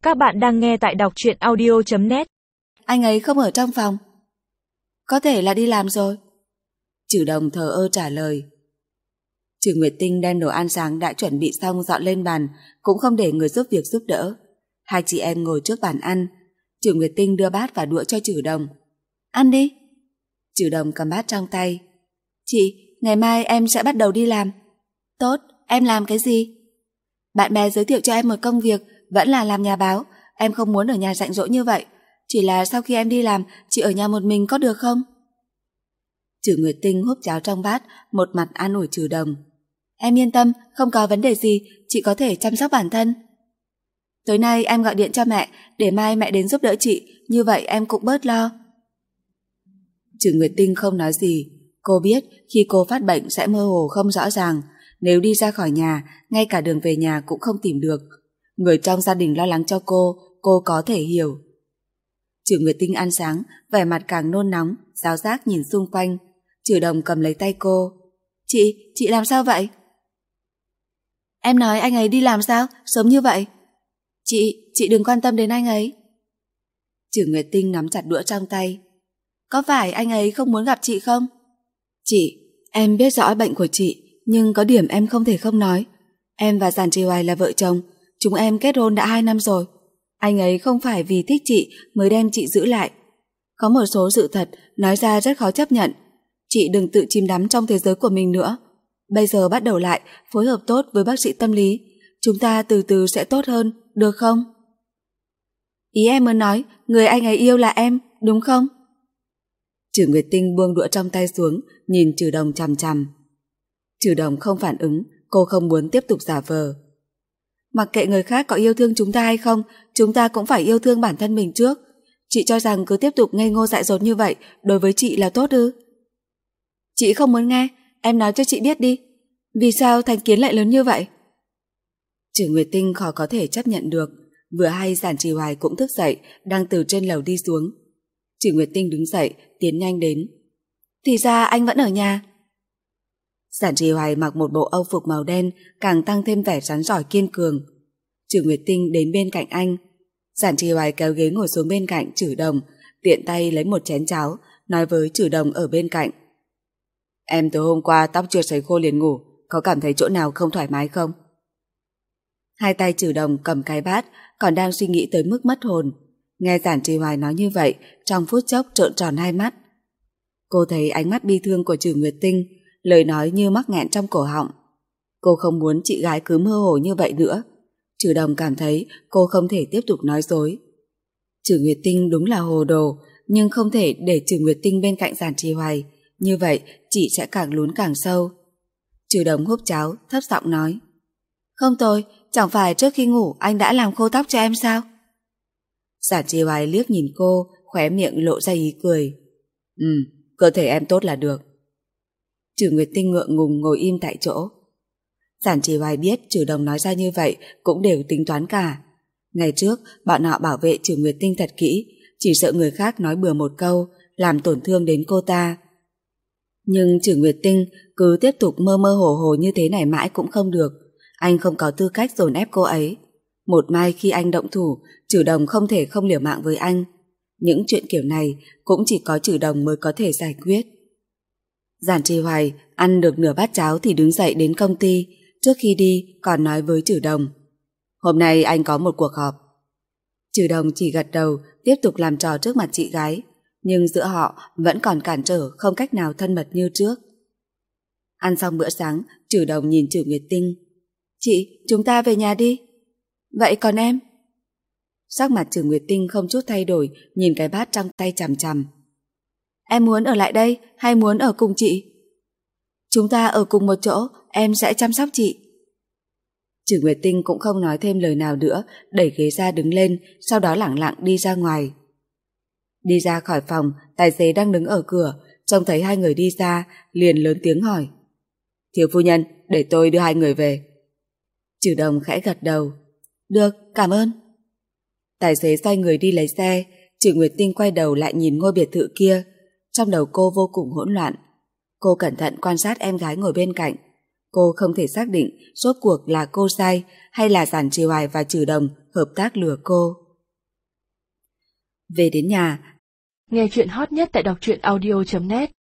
Các bạn đang nghe tại đọc truyện audio.net. Anh ấy không ở trong phòng. Có thể là đi làm rồi. Trừ Đồng thờ ơ trả lời. Trừ Nguyệt Tinh đem đồ ăn sáng đã chuẩn bị xong dọn lên bàn, cũng không để người giúp việc giúp đỡ. Hai chị em ngồi trước bàn ăn. Trừ Nguyệt Tinh đưa bát và đũa cho Trừ Đồng. Ăn đi. Trừ Đồng cầm bát trong tay. Chị, ngày mai em sẽ bắt đầu đi làm. Tốt, em làm cái gì? Bạn bè giới thiệu cho em một công việc, vẫn là làm nhà báo. Em không muốn ở nhà rảnh rỗi như vậy. Chỉ là sau khi em đi làm, chị ở nhà một mình có được không? Trừ Nguyệt Tinh húp cháo trong bát, một mặt an ủi Trừ Đồng. Em yên tâm, không có vấn đề gì, chị có thể chăm sóc bản thân. Tối nay em gọi điện cho mẹ, để mai mẹ đến giúp đỡ chị, như vậy em cũng bớt lo. Trừ Nguyệt Tinh không nói gì. Cô biết khi cô phát bệnh sẽ mơ hồ không rõ ràng. Nếu đi ra khỏi nhà, ngay cả đường về nhà cũng không tìm được. Người trong gia đình lo lắng cho cô có thể hiểu. Trừ Nguyệt Tinh ăn sáng, vẻ mặt càng nôn nóng, giáo giác nhìn xung quanh. Trừ Đồng cầm lấy tay cô. Chị làm sao vậy? Em nói anh ấy đi làm sao, sớm như vậy? Chị đừng quan tâm đến anh ấy. Trừ Nguyệt Tinh nắm chặt đũa trong tay. Có phải anh ấy không muốn gặp chị không? Chị, em biết rõ bệnh của chị, nhưng có điểm em không thể không nói. Em và Giản Trì Hoài là vợ chồng, chúng em kết hôn đã 2 năm rồi. Anh ấy không phải vì thích chị mới đem chị giữ lại. Có một số sự thật nói ra rất khó chấp nhận. Chị đừng tự chìm đắm trong thế giới của mình nữa. Bây giờ bắt đầu lại, phối hợp tốt với bác sĩ tâm lý. Chúng ta từ từ sẽ tốt hơn, được không? Ý em muốn nói, người anh ấy yêu là em, đúng không? Trừ Nguyệt Tinh buông đũa trong tay xuống, nhìn Trừ Đồng chằm chằm. Trừ Đồng không phản ứng, cô không muốn tiếp tục giả vờ. Mặc kệ người khác có yêu thương chúng ta hay không, chúng ta cũng phải yêu thương bản thân mình trước. Chị cho rằng cứ tiếp tục ngây ngô dại dột như vậy đối với chị là tốt ư? Chị không muốn nghe, em nói cho chị biết đi. Vì sao thành kiến lại lớn như vậy? Trừ Nguyệt Tinh khó có thể chấp nhận được. Vừa hay Giản Trì Hoài cũng thức dậy, đang từ trên lầu đi xuống. Trừ Nguyệt Tinh đứng dậy, tiến nhanh đến. Thì ra anh vẫn ở nhà. Giản Trì Hoài mặc một bộ âu phục màu đen, càng tăng thêm vẻ rắn rỏi kiên cường. Trừ Nguyệt Tinh đến bên cạnh anh. Giản Trì Hoài kéo ghế ngồi xuống bên cạnh Trừ Đồng, tiện tay lấy một chén cháo, nói với Trừ Đồng ở bên cạnh. Em từ hôm qua tóc chưa sấy khô liền ngủ, có cảm thấy chỗ nào không thoải mái không? Hai tay Trừ Đồng cầm cái bát, còn đang suy nghĩ tới mức mất hồn. Nghe Giản Trì Hoài nói như vậy, trong phút chốc trợn tròn hai mắt. Cô thấy ánh mắt bi thương của Trừ Nguyệt Tinh, lời nói như mắc nghẹn trong cổ họng. Cô không muốn chị gái cứ mơ hồ như vậy nữa. Trừ Đồng cảm thấy cô không thể tiếp tục nói dối. Trừ Nguyệt Tinh đúng là hồ đồ, nhưng không thể để Trừ Nguyệt Tinh bên cạnh Giản Trì Hoài, như vậy chị sẽ càng lún càng sâu. Trừ Đồng húp cháo, thấp giọng nói. Không tôi, chẳng phải trước khi ngủ anh đã làm khô tóc cho em sao? Giản Trì Hoài liếc nhìn cô, khóe miệng lộ ra ý cười. Cơ thể em tốt là được. Trừ Nguyệt Tinh ngượng ngùng ngồi im tại chỗ. Giản Trì Hoài biết Trừ Đồng nói ra như vậy cũng đều tính toán cả. Ngày trước bọn họ bảo vệ Trừ Nguyệt Tinh thật kỹ, chỉ sợ người khác nói bừa một câu làm tổn thương đến cô ta. Nhưng Trừ Nguyệt Tinh cứ tiếp tục mơ mơ hồ hồ như thế này mãi cũng không được. Anh không có tư cách dồn ép cô ấy. Một mai khi anh động thủ, Trừ Đồng không thể không liều mạng với anh. Những chuyện kiểu này cũng chỉ có Trừ Đồng mới có thể giải quyết. Giản Trì Hoài ăn được nửa bát cháo thì đứng dậy đến công ty. Trước khi đi còn nói với Trừ Đồng. Hôm nay anh có một cuộc họp. Trừ Đồng chỉ gật đầu, tiếp tục làm trò trước mặt chị gái. Nhưng giữa họ vẫn còn cản trở, không cách nào thân mật như trước. Ăn xong bữa sáng, Trừ Đồng nhìn Trừ Nguyệt Tinh. Chị, chúng ta về nhà đi. Vậy còn em? Sắc mặt Trừ Nguyệt Tinh không chút thay đổi, nhìn cái bát trong tay chằm chằm. Em muốn ở lại đây hay muốn ở cùng chị? Chúng ta ở cùng một chỗ, em sẽ chăm sóc chị. Trừ Nguyệt Tinh cũng không nói thêm lời nào nữa, đẩy ghế ra đứng lên, sau đó lẳng lặng đi ra ngoài. Đi ra khỏi phòng, tài xế đang đứng ở cửa, trông thấy hai người đi ra, liền lớn tiếng hỏi. Thiếu phu nhân, để tôi đưa hai người về. Trừ Đồng khẽ gật đầu. Được, cảm ơn. Tài xế xoay người đi lấy xe. Trừ Nguyệt Tinh quay đầu lại nhìn ngôi biệt thự kia. Trong đầu cô vô cùng hỗn loạn. Cô cẩn thận quan sát em gái ngồi bên cạnh. Cô không thể xác định rốt cuộc là cô sai hay là Giản Trì Hoài và Trừ Đồng hợp tác lừa cô. Về đến nhà, nghe chuyện hot nhất tại đọc truyện audio.net.